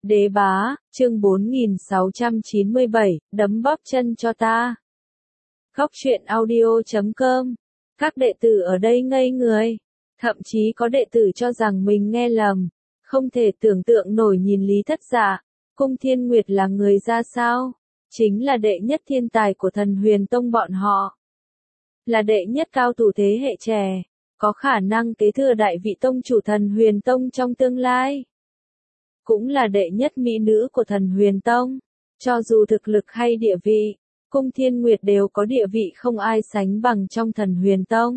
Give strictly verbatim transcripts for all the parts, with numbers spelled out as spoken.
Đế bá, chương bốn nghìn sáu trăm chín mươi bảy, đấm bóp chân cho ta. Góc truyện audio chấm com. Các đệ tử ở đây ngây người. Thậm chí có đệ tử cho rằng mình nghe lầm. Không thể tưởng tượng nổi nhìn Lý Thất Dạ. Cung Thiên Nguyệt là người ra sao? Chính là đệ nhất thiên tài của Thần Huyền Tông bọn họ. Là đệ nhất cao thủ thế hệ trẻ. Có khả năng kế thừa đại vị tông chủ Thần Huyền Tông trong tương lai. Cũng là đệ nhất mỹ nữ của Thần Huyền Tông. Cho dù thực lực hay địa vị, Cung Thiên Nguyệt đều có địa vị không ai sánh bằng trong Thần Huyền Tông.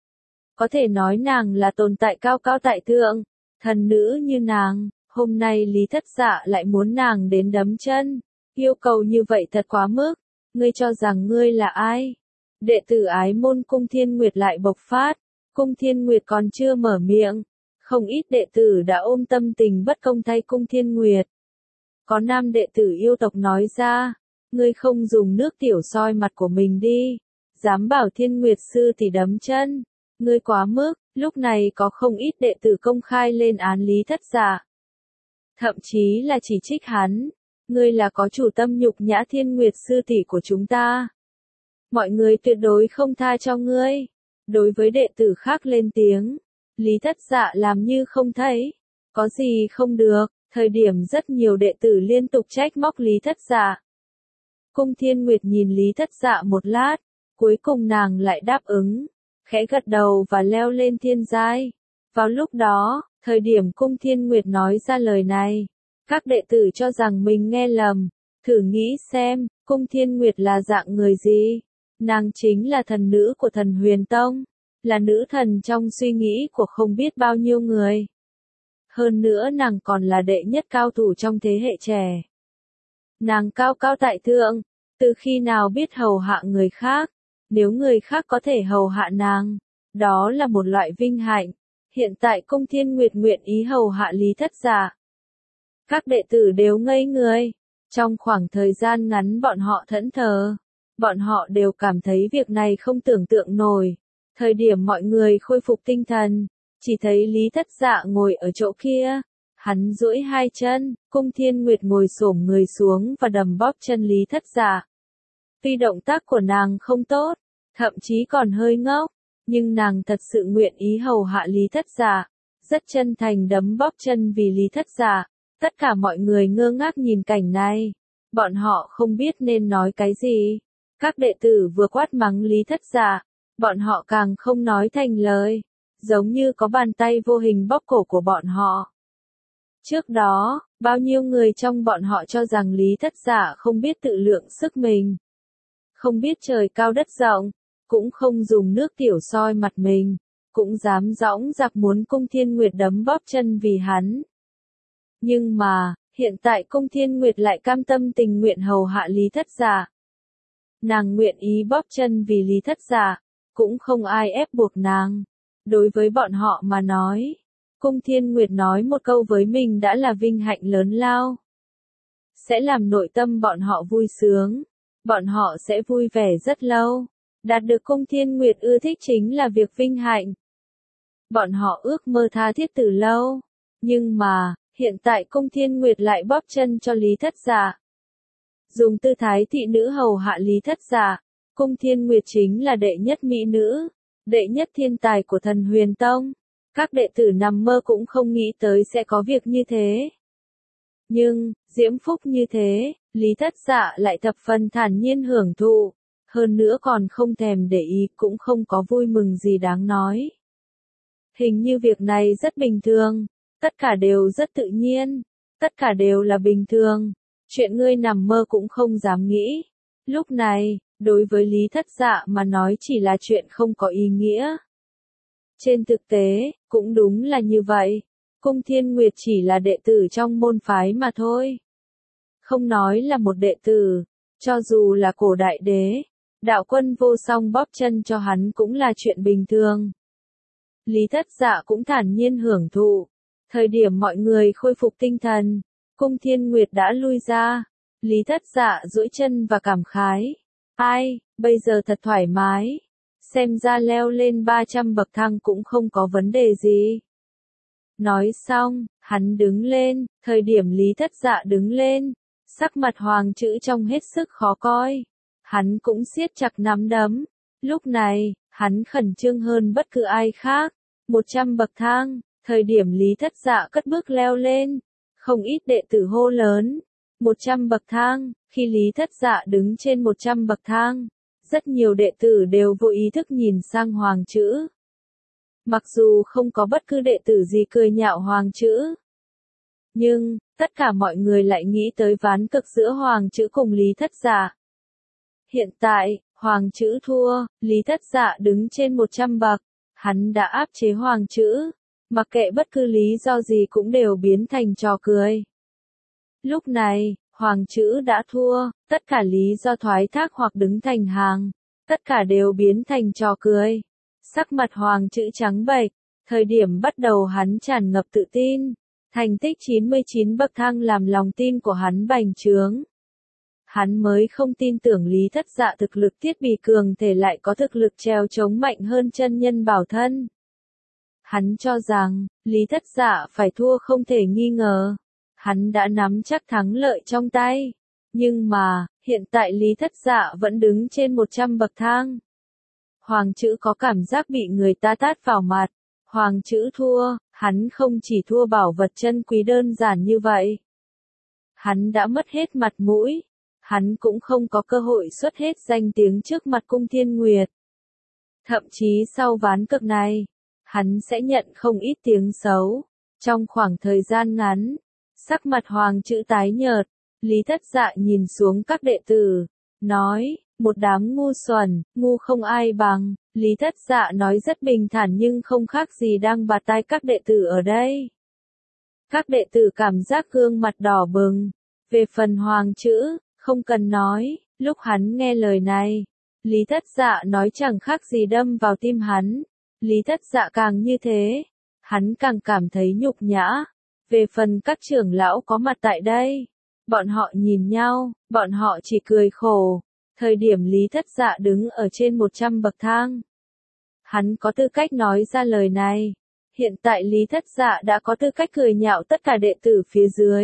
Có thể nói nàng là tồn tại cao cao tại thượng, thần nữ như nàng, hôm nay Lý Thất Dạ lại muốn nàng đến đấm chân. Yêu cầu như vậy thật quá mức, ngươi cho rằng ngươi là ai? Đệ tử ái môn Cung Thiên Nguyệt lại bộc phát, Cung Thiên Nguyệt còn chưa mở miệng. Không ít đệ tử đã ôm tâm tình bất công thay Cung Thiên Nguyệt. Có nam đệ tử yêu tộc nói ra, ngươi không dùng nước tiểu soi mặt của mình đi, dám bảo Thiên Nguyệt sư thì đấm chân, ngươi quá mức. Lúc này có không ít đệ tử công khai lên án Lý Thất Dạ. Thậm chí là chỉ trích hắn, ngươi là có chủ tâm nhục nhã Thiên Nguyệt sư tỷ của chúng ta. Mọi người tuyệt đối không tha cho ngươi. Đối với đệ tử khác lên tiếng, Lý Thất Dạ làm như không thấy. Có gì không được, thời điểm rất nhiều đệ tử liên tục trách móc Lý Thất Dạ. Cung Thiên Nguyệt nhìn Lý Thất Dạ một lát, cuối cùng nàng lại đáp ứng, khẽ gật đầu và leo lên thiên giai. Vào lúc đó, thời điểm Cung Thiên Nguyệt nói ra lời này, các đệ tử cho rằng mình nghe lầm. Thử nghĩ xem, Cung Thiên Nguyệt là dạng người gì? Nàng chính là thần nữ của Thần Huyền Tông. Là nữ thần trong suy nghĩ của không biết bao nhiêu người. Hơn nữa nàng còn là đệ nhất cao thủ trong thế hệ trẻ. Nàng cao cao tại thượng, từ khi nào biết hầu hạ người khác, nếu người khác có thể hầu hạ nàng, đó là một loại vinh hạnh. Hiện tại Cung Thiên Nguyệt nguyện ý hầu hạ Lý Thất Dạ. Các đệ tử đều ngây người, trong khoảng thời gian ngắn bọn họ thẫn thờ, bọn họ đều cảm thấy việc này không tưởng tượng nổi. Thời điểm mọi người khôi phục tinh thần, chỉ thấy Lý Thất Dạ ngồi ở chỗ kia, hắn duỗi hai chân, Cung Thiên Nguyệt ngồi xổm người xuống và đầm bóp chân Lý Thất Dạ. Tuy động tác của nàng không tốt, thậm chí còn hơi ngốc, nhưng nàng thật sự nguyện ý hầu hạ Lý Thất Dạ, rất chân thành đấm bóp chân vì Lý Thất Dạ. Tất cả mọi người ngơ ngác nhìn cảnh này, bọn họ không biết nên nói cái gì. Các đệ tử vừa quát mắng Lý Thất Dạ, bọn họ càng không nói thành lời, giống như có bàn tay vô hình bóp cổ của bọn họ. Trước đó, bao nhiêu người trong bọn họ cho rằng Lý Thất Dạ không biết tự lượng sức mình, không biết trời cao đất rộng, cũng không dùng nước tiểu soi mặt mình, cũng dám dõng dạc muốn Cung Thiên Nguyệt đấm bóp chân vì hắn. Nhưng mà, hiện tại Cung Thiên Nguyệt lại cam tâm tình nguyện hầu hạ Lý Thất Dạ. Nàng nguyện ý bóp chân vì Lý Thất Dạ, cũng không ai ép buộc nàng. Đối với bọn họ mà nói, Cung Thiên Nguyệt nói một câu với mình đã là vinh hạnh lớn lao. Sẽ làm nội tâm bọn họ vui sướng, bọn họ sẽ vui vẻ rất lâu. Đạt được Cung Thiên Nguyệt ưa thích chính là việc vinh hạnh. Bọn họ ước mơ tha thiết từ lâu, nhưng mà, hiện tại Cung Thiên Nguyệt lại bóp chân cho Lý Thất Dạ. Dùng tư thái thị nữ hầu hạ Lý Thất Dạ, Cung Thiên Nguyệt chính là đệ nhất mỹ nữ, đệ nhất thiên tài của Thần Huyền Tông. Các đệ tử nằm mơ cũng không nghĩ tới sẽ có việc như thế. Nhưng, diễm phúc như thế, Lý Thất Dạ lại thập phần thản nhiên hưởng thụ, hơn nữa còn không thèm để ý, cũng không có vui mừng gì đáng nói. Hình như việc này rất bình thường, tất cả đều rất tự nhiên, tất cả đều là bình thường, chuyện ngươi nằm mơ cũng không dám nghĩ. Lúc này, đối với Lý Thất Dạ mà nói chỉ là chuyện không có ý nghĩa. Trên thực tế, cũng đúng là như vậy. Cung Thiên Nguyệt chỉ là đệ tử trong môn phái mà thôi. Không nói là một đệ tử, cho dù là cổ đại đế, đạo quân vô song bóp chân cho hắn cũng là chuyện bình thường. Lý Thất Dạ cũng thản nhiên hưởng thụ. Thời điểm mọi người khôi phục tinh thần, Cung Thiên Nguyệt đã lui ra. Lý Thất Dạ duỗi chân và cảm khái. Ai, bây giờ thật thoải mái. Xem ra leo lên ba trăm bậc thang cũng không có vấn đề gì. Nói xong, hắn đứng lên, thời điểm Lý Thất Dạ đứng lên, sắc mặt Hoàng Chữ trong hết sức khó coi. Hắn cũng siết chặt nắm đấm. Lúc này, hắn khẩn trương hơn bất cứ ai khác. Một trăm bậc thang, thời điểm Lý Thất Dạ cất bước leo lên, không ít đệ tử hô lớn. Một trăm bậc thang, khi Lý Thất Dạ đứng trên một trăm bậc thang, rất nhiều đệ tử đều vô ý thức nhìn sang Hoàng Chữ. Mặc dù không có bất cứ đệ tử gì cười nhạo Hoàng Chữ, nhưng, tất cả mọi người lại nghĩ tới ván cực giữa Hoàng Chữ cùng Lý Thất Dạ. Hiện tại, Hoàng Chữ thua, Lý Thất Dạ đứng trên một trăm bậc, hắn đã áp chế Hoàng Chữ, mặc kệ bất cứ lý do gì cũng đều biến thành trò cười. Lúc này, Hoàng Chữ đã thua, tất cả lý do thoái thác hoặc đứng thành hàng, tất cả đều biến thành trò cười. Sắc mặt Hoàng Chữ trắng bệch, thời điểm bắt đầu hắn tràn ngập tự tin, thành tích chín mươi chín bậc thang làm lòng tin của hắn bành trướng. Hắn mới không tin tưởng Lý Thất Dạ thực lực thiết bị cường thể lại có thực lực trèo chống mạnh hơn chân nhân bảo thân. Hắn cho rằng, Lý Thất Dạ phải thua không thể nghi ngờ. Hắn đã nắm chắc thắng lợi trong tay. Nhưng mà, hiện tại Lý Thất Dạ vẫn đứng trên một trăm bậc thang. Hoàng Chữ có cảm giác bị người ta tát vào mặt. Hoàng Chữ thua, hắn không chỉ thua bảo vật chân quý đơn giản như vậy. Hắn đã mất hết mặt mũi. Hắn cũng không có cơ hội xuất hết danh tiếng trước mặt Cung Thiên Nguyệt. Thậm chí sau ván cực này, hắn sẽ nhận không ít tiếng xấu. Trong khoảng thời gian ngắn, sắc mặt Hoàng Chữ tái nhợt, Lý Thất Dạ nhìn xuống các đệ tử, nói, một đám ngu xuẩn, ngu không ai bằng. Lý Thất Dạ nói rất bình thản nhưng không khác gì đang bạt tai các đệ tử ở đây. Các đệ tử cảm giác gương mặt đỏ bừng. Về phần Hoàng Chữ, không cần nói, lúc hắn nghe lời này, Lý Thất Dạ nói chẳng khác gì đâm vào tim hắn. Lý Thất Dạ càng như thế, hắn càng cảm thấy nhục nhã. Về phần các trưởng lão có mặt tại đây, bọn họ nhìn nhau, bọn họ chỉ cười khổ. Thời điểm Lý Thất Dạ đứng ở trên một trăm bậc thang, hắn có tư cách nói ra lời này. Hiện tại Lý Thất Dạ đã có tư cách cười nhạo tất cả đệ tử phía dưới.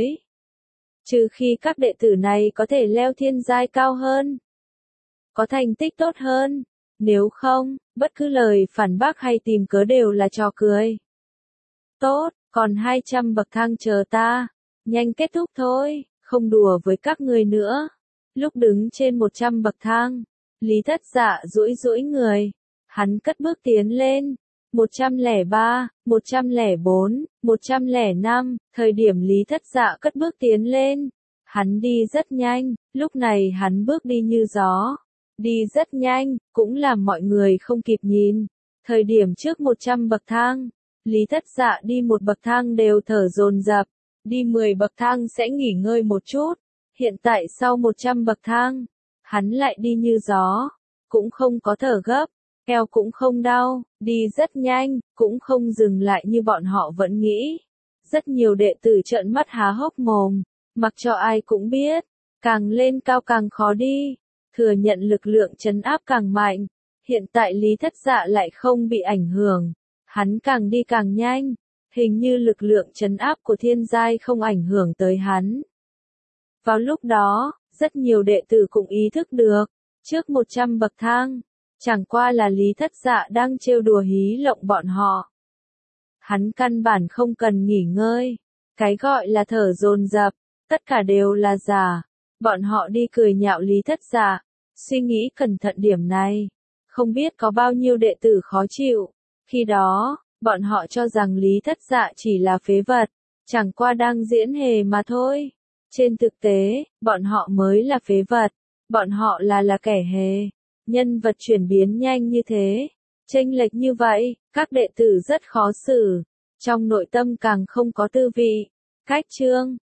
Trừ khi các đệ tử này có thể leo thiên giai cao hơn, có thành tích tốt hơn. Nếu không, bất cứ lời phản bác hay tìm cớ đều là trò cười. Tốt, còn hai trăm bậc thang chờ ta. Nhanh kết thúc thôi, không đùa với các người nữa. Lúc đứng trên một trăm bậc thang, Lý Thất Dạ duỗi duỗi người. Hắn cất bước tiến lên. một trăm lẻ ba, một trăm lẻ bốn, một trăm lẻ năm, thời điểm Lý Thất Dạ cất bước tiến lên. Hắn đi rất nhanh, lúc này hắn bước đi như gió. Đi rất nhanh, cũng làm mọi người không kịp nhìn. Thời điểm trước một trăm bậc thang, Lý Thất Dạ đi một bậc thang đều thở dồn dập. Đi mười bậc thang sẽ nghỉ ngơi một chút. Hiện tại sau một trăm bậc thang, hắn lại đi như gió. Cũng không có thở gấp. Eo cũng không đau, đi rất nhanh, cũng không dừng lại như bọn họ vẫn nghĩ. Rất nhiều đệ tử trợn mắt há hốc mồm, mặc cho ai cũng biết, càng lên cao càng khó đi, thừa nhận lực lượng trấn áp càng mạnh. Hiện tại Lý Thất Dạ lại không bị ảnh hưởng, hắn càng đi càng nhanh, hình như lực lượng trấn áp của thiên giai không ảnh hưởng tới hắn. Vào lúc đó, rất nhiều đệ tử cũng ý thức được, trước một trăm bậc thang, chẳng qua là Lý Thất Dạ đang trêu đùa hí lộng bọn họ. Hắn căn bản không cần nghỉ ngơi. Cái gọi là thở dồn dập, tất cả đều là giả. Bọn họ đi cười nhạo Lý Thất Dạ. Suy nghĩ cẩn thận điểm này. Không biết có bao nhiêu đệ tử khó chịu. Khi đó, bọn họ cho rằng Lý Thất Dạ chỉ là phế vật. Chẳng qua đang diễn hề mà thôi. Trên thực tế, bọn họ mới là phế vật. Bọn họ là là kẻ hề. Nhân vật chuyển biến nhanh như thế, chênh lệch như vậy, các đệ tử rất khó xử, trong nội tâm càng không có tư vị. Cách chương